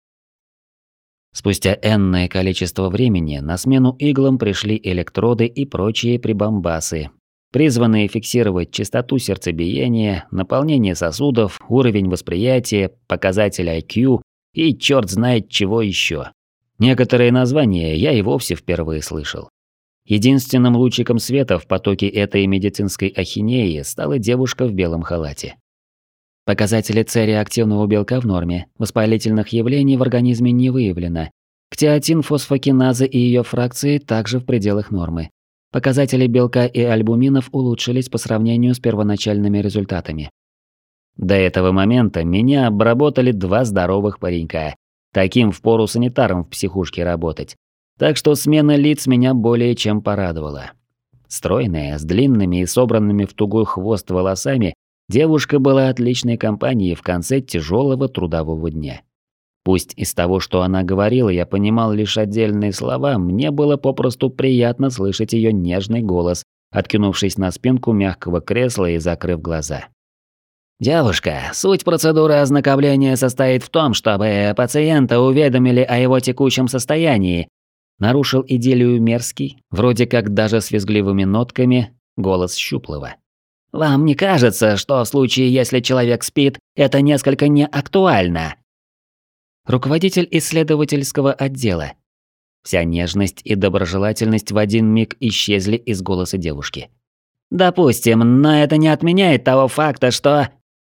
Спустя энное количество времени на смену иглам пришли электроды и прочие прибамбасы, призванные фиксировать частоту сердцебиения, наполнение сосудов, уровень восприятия, показатель IQ и черт знает чего еще. Некоторые названия я и вовсе впервые слышал. Единственным лучиком света в потоке этой медицинской ахинеи стала девушка в белом халате. Показатели С-реактивного белка в норме, воспалительных явлений в организме не выявлено. Креатин-фосфокиназа и ее фракции также в пределах нормы. Показатели белка и альбуминов улучшились по сравнению с первоначальными результатами. До этого момента меня обработали 2 здоровых паренька. Таким впору санитаром в психушке работать. Так что смена лиц меня более чем порадовала. Стройная, с длинными и собранными в тугой хвост волосами, девушка была отличной компанией в конце тяжелого трудового дня. Пусть из того, что она говорила, я понимал лишь отдельные слова, мне было попросту приятно слышать ее нежный голос, откинувшись на спинку мягкого кресла и закрыв глаза. «Девушка, суть процедуры ознакомления состоит в том, чтобы пациента уведомили о его текущем состоянии», нарушил идиллию мерзкий, вроде как даже с визгливыми нотками, голос Щуплова. «Вам не кажется, что в случае, если человек спит, это несколько неактуально?» Руководитель исследовательского отдела. Вся нежность и доброжелательность в один миг исчезли из голоса девушки. «Допустим, но это не отменяет того факта, что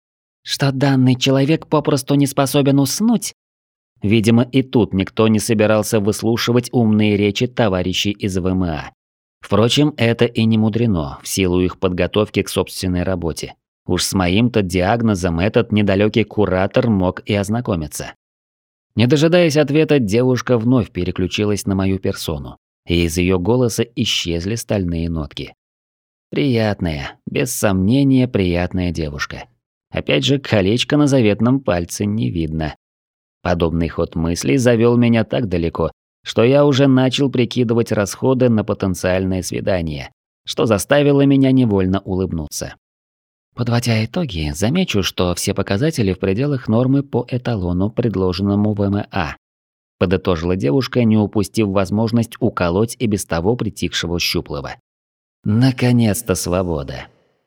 данный человек попросту не способен уснуть?» Видимо, и тут никто не собирался выслушивать умные речи товарищей из ВМА. Впрочем, это и не мудрено, в силу их подготовки к собственной работе. Уж с моим-то диагнозом этот недалекий куратор мог и ознакомиться. Не дожидаясь ответа, девушка вновь переключилась на мою персону, и из ее голоса исчезли стальные нотки. Приятная, без сомнения приятная девушка. Опять же, колечко на заветном пальце не видно. Подобный ход мыслей завел меня так далеко, что я уже начал прикидывать расходы на потенциальное свидание, что заставило меня невольно улыбнуться. Подводя итоги, замечу, что все показатели в пределах нормы по эталону, предложенному ВМА. Подытожила девушка, не упустив возможность уколоть и без того притихшего Щуплова. Наконец-то свобода.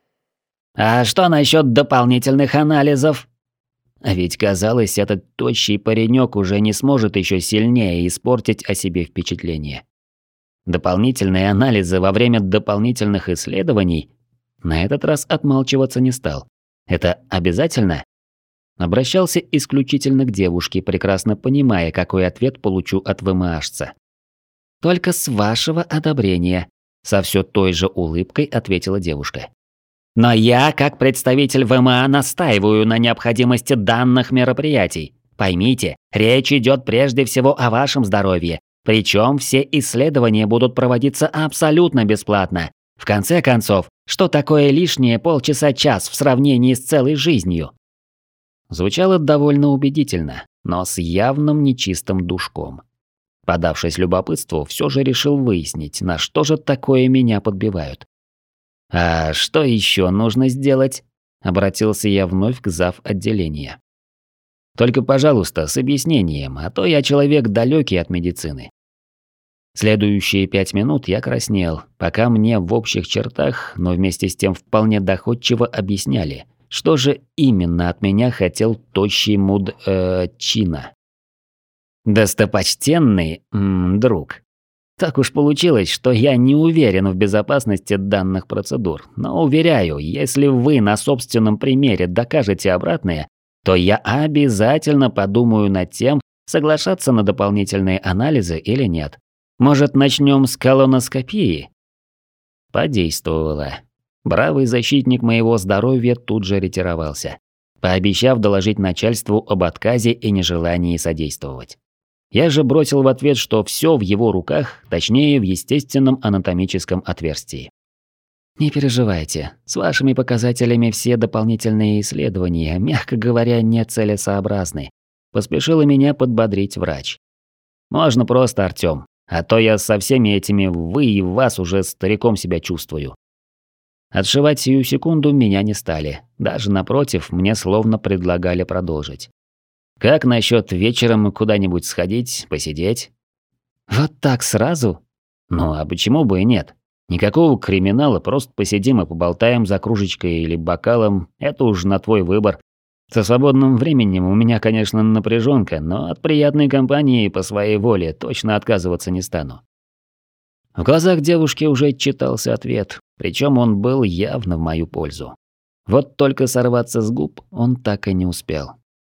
«А что насчет дополнительных анализов?» А ведь казалось, этот тощий паренек уже не сможет еще сильнее испортить о себе впечатление. Дополнительные анализы во время дополнительных исследований? На этот раз отмалчиваться не стал. Это обязательно? Обращался исключительно к девушке, прекрасно понимая, какой ответ получу от ВМАшца. «Только с вашего одобрения», – со все той же улыбкой ответила девушка. «Но я, как представитель ВМА, настаиваю на необходимости данных мероприятий. Поймите, речь идет прежде всего о вашем здоровье. Причем все исследования будут проводиться абсолютно бесплатно. В конце концов, что такое лишние полчаса-час в сравнении с целой жизнью?» Звучало довольно убедительно, но с явным нечистым душком. Подавшись любопытству, все же решил выяснить, на что же такое меня подбивают. «А что еще нужно сделать?» – обратился я вновь к зав. Отделения. «Только, пожалуйста, с объяснением, а то я человек далекий от медицины». Следующие 5 минут я краснел, пока мне в общих чертах, но вместе с тем вполне доходчиво объясняли, что же именно от меня хотел тощий Чина. «Достопочтенный друг. Так уж получилось, что я не уверен в безопасности данных процедур, но уверяю, если вы на собственном примере докажете обратное, то я обязательно подумаю над тем, соглашаться на дополнительные анализы или нет. Может, начнем с колоноскопии?» Подействовало. Бравый защитник моего здоровья тут же ретировался, пообещав доложить начальству об отказе и нежелании содействовать. Я же бросил в ответ, что все в его руках, точнее, в естественном анатомическом отверстии. «Не переживайте, с вашими показателями все дополнительные исследования, мягко говоря, нецелесообразны», поспешила меня подбодрить врач. «Можно просто, Артём, а то я со всеми этими «вы» и «вас» уже стариком себя чувствую». Отшивать сию секунду меня не стали. Даже напротив, мне словно предлагали продолжить. Как насчет вечером куда-нибудь сходить, посидеть? Вот так сразу? Ну а почему бы и нет? Никакого криминала, просто посидим и поболтаем за кружечкой или бокалом, это уж на твой выбор. Со свободным временем у меня, конечно, напряженка, но от приятной компании по своей воле точно отказываться не стану. В глазах девушки уже читался ответ, причем он был явно в мою пользу. Вот только сорваться с губ он так и не успел.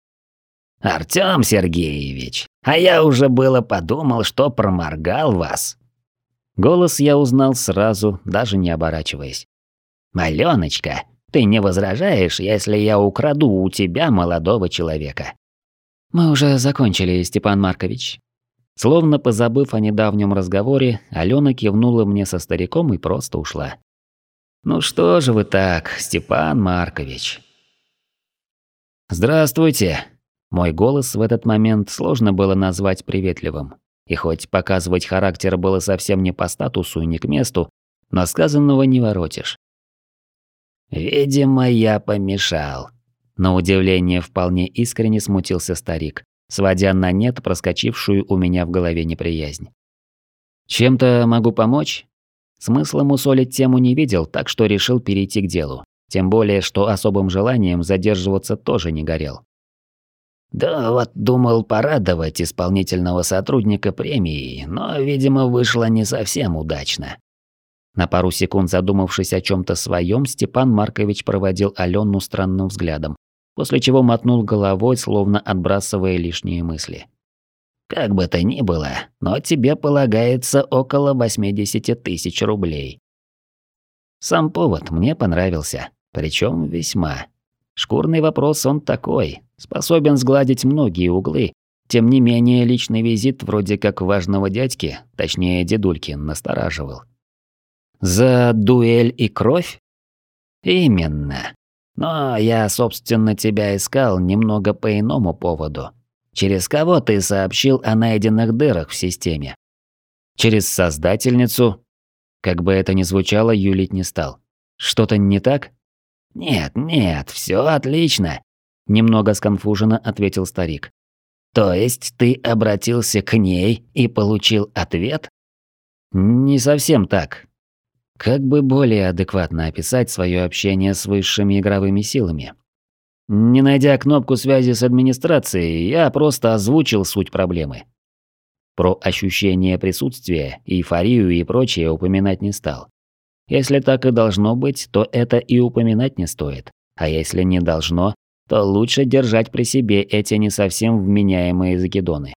«Артём Сергеевич, а я уже было подумал, что проморгал вас». Голос я узнал сразу, даже не оборачиваясь. «Алёночка, ты не возражаешь, если я украду у тебя молодого человека?» «Мы уже закончили, Степан Маркович». Словно позабыв о недавнем разговоре, Алена кивнула мне со стариком и просто ушла. «Ну что же вы так, Степан Маркович?» «Здравствуйте!» Мой голос в этот момент сложно было назвать приветливым. И хоть показывать характер было совсем не по статусу и не к месту, но сказанного не воротишь. «Видимо, я помешал». На удивление вполне искренне смутился старик, сводя на нет проскочившую у меня в голове неприязнь. «Чем-то могу помочь?» Смысла мусолить тему не видел, так что решил перейти к делу. Тем более, что особым желанием задерживаться тоже не горел. «Да вот думал порадовать исполнительного сотрудника премией, но, видимо, вышло не совсем удачно». На пару секунд задумавшись о чем-то своем, Степан Маркович проводил Алену странным взглядом, после чего мотнул головой, словно отбрасывая лишние мысли. «Как бы то ни было, но тебе полагается около 80 тысяч рублей». Сам повод мне понравился, причем весьма. Шкурный вопрос он такой, способен сгладить многие углы. Тем не менее, личный визит вроде как важного дядьки, точнее дедульки, настораживал. «За дуэль и кровь?» «Именно. Но я, собственно, тебя искал немного по иному поводу. Через кого ты сообщил о найденных дырах в системе?» «Через создательницу». Как бы это ни звучало, юлить не стал. «Что-то не так?» «Нет, все отлично», – немного сконфуженно ответил старик. «То есть ты обратился к ней и получил ответ?» «Не совсем так. Как бы более адекватно описать свое общение с высшими игровыми силами? Не найдя кнопку связи с администрацией, я просто озвучил суть проблемы. Про ощущение присутствия, эйфорию и прочее упоминать не стал. Если так и должно быть, то это и упоминать не стоит. А если не должно, то лучше держать при себе эти не совсем вменяемые закидоны.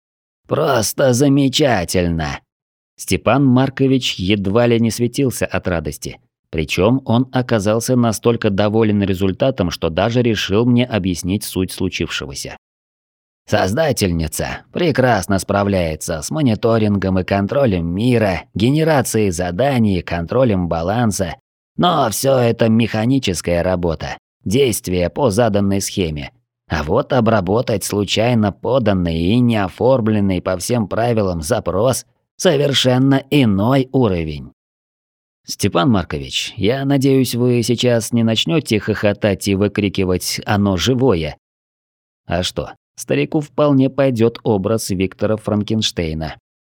«Просто замечательно!» Степан Маркович едва ли не светился от радости. Причем он оказался настолько доволен результатом, что даже решил мне объяснить суть случившегося. «Создательница прекрасно справляется с мониторингом и контролем мира, генерацией заданий, контролем баланса, но все это механическая работа, действия по заданной схеме. А вот обработать случайно поданный и не оформленный по всем правилам запрос – совершенно иной уровень». «Степан Маркович, я надеюсь, вы сейчас не начнете хохотать и выкрикивать «оно живое». А что, старику вполне пойдет образ Виктора Франкенштейна.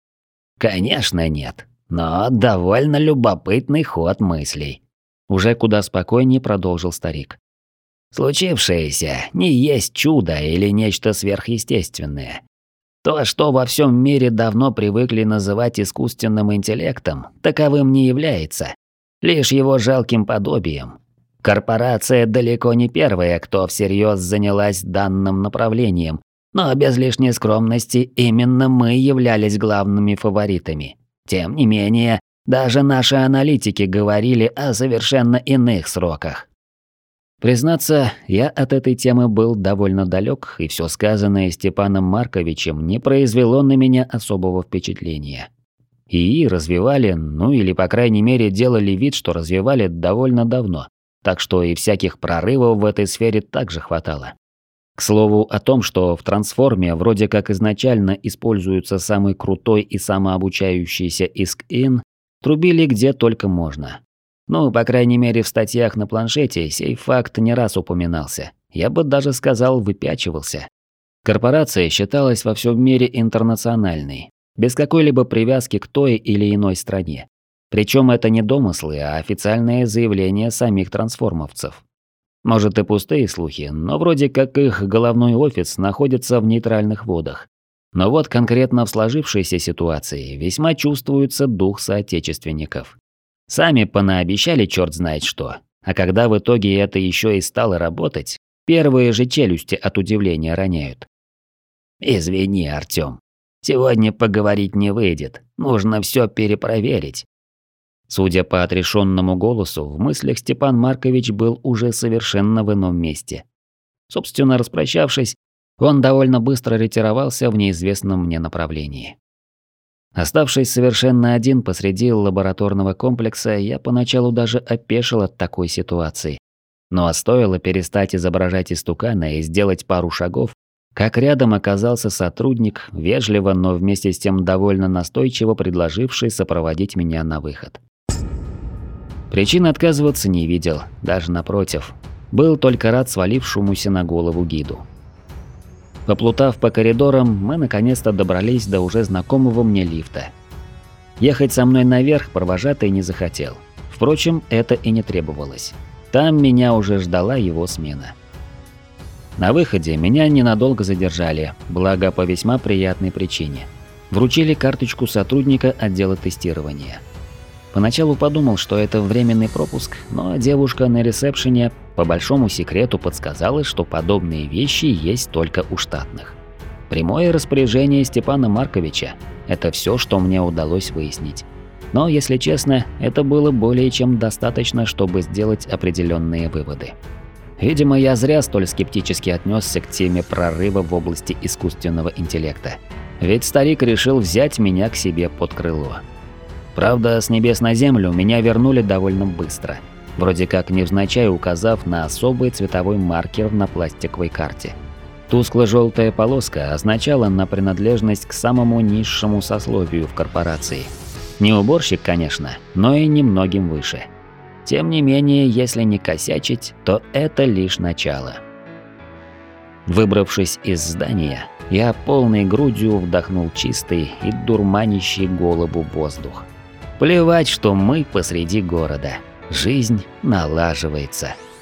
«Конечно нет, но довольно любопытный ход мыслей», – уже куда спокойнее продолжил старик. «Случившееся не есть чудо или нечто сверхъестественное. То, что во всем мире давно привыкли называть искусственным интеллектом, таковым не является, лишь его жалким подобием. Корпорация далеко не первая, кто всерьез занялась данным направлением, но без лишней скромности именно мы являлись главными фаворитами. Тем не менее, даже наши аналитики говорили о совершенно иных сроках». Признаться, я от этой темы был довольно далек, и все сказанное Степаном Марковичем не произвело на меня особого впечатления. ИИ развивали, ну или по крайней мере делали вид, что развивали довольно давно, так что и всяких прорывов в этой сфере также хватало. К слову о том, что в трансформе вроде как изначально используется самый крутой и самообучающийся ISK-IN, трубили где только можно. Ну, по крайней мере, в статьях на планшете сей факт не раз упоминался. Я бы даже сказал, выпячивался. Корпорация считалась во всем мире интернациональной, без какой-либо привязки к той или иной стране. Причем это не домыслы, а официальные заявления самих трансформовцев. Может и пустые слухи, но вроде как их головной офис находится в нейтральных водах. Но вот конкретно в сложившейся ситуации весьма чувствуется дух соотечественников. Сами понаобещали черт знает что, а когда в итоге это еще и стало работать, первые же челюсти от удивления роняют. «Извини, Артём, сегодня поговорить не выйдет, нужно все перепроверить». Судя по отрешенному голосу, в мыслях Степан Маркович был уже совершенно в ином месте. Собственно, распрощавшись, он довольно быстро ретировался в неизвестном мне направлении. Оставшись совершенно один посреди лабораторного комплекса, я поначалу даже опешил от такой ситуации. Но стоило перестать изображать истукана и сделать пару шагов, как рядом оказался сотрудник, вежливо, но вместе с тем довольно настойчиво предложивший сопроводить меня на выход. Причин отказываться не видел, даже напротив. Был только рад свалившемуся на голову гиду. Поплутав по коридорам, мы наконец-то добрались до уже знакомого мне лифта. Ехать со мной наверх провожатый не захотел. Впрочем, это и не требовалось. Там меня уже ждала его смена. На выходе меня ненадолго задержали, благо по весьма приятной причине. Вручили карточку сотрудника отдела тестирования. Поначалу подумал, что это временный пропуск, но девушка на ресепшене по большому секрету подсказала, что подобные вещи есть только у штатных. Прямое распоряжение Степана Марковича – это все, что мне удалось выяснить. Но, если честно, это было более чем достаточно, чтобы сделать определенные выводы. Видимо, я зря столь скептически отнесся к теме прорыва в области искусственного интеллекта. Ведь старик решил взять меня к себе под крыло. Правда, с небес на землю меня вернули довольно быстро, вроде как невзначай указав на особый цветовой маркер на пластиковой карте. Тускло-желтая полоска означала на принадлежность к самому низшему сословию в корпорации. Не уборщик, конечно, но и немногим выше. Тем не менее, если не косячить, то это лишь начало. Выбравшись из здания, я полной грудью вдохнул чистый и дурманящий голову воздух. Плевать, что мы посреди города. Жизнь налаживается.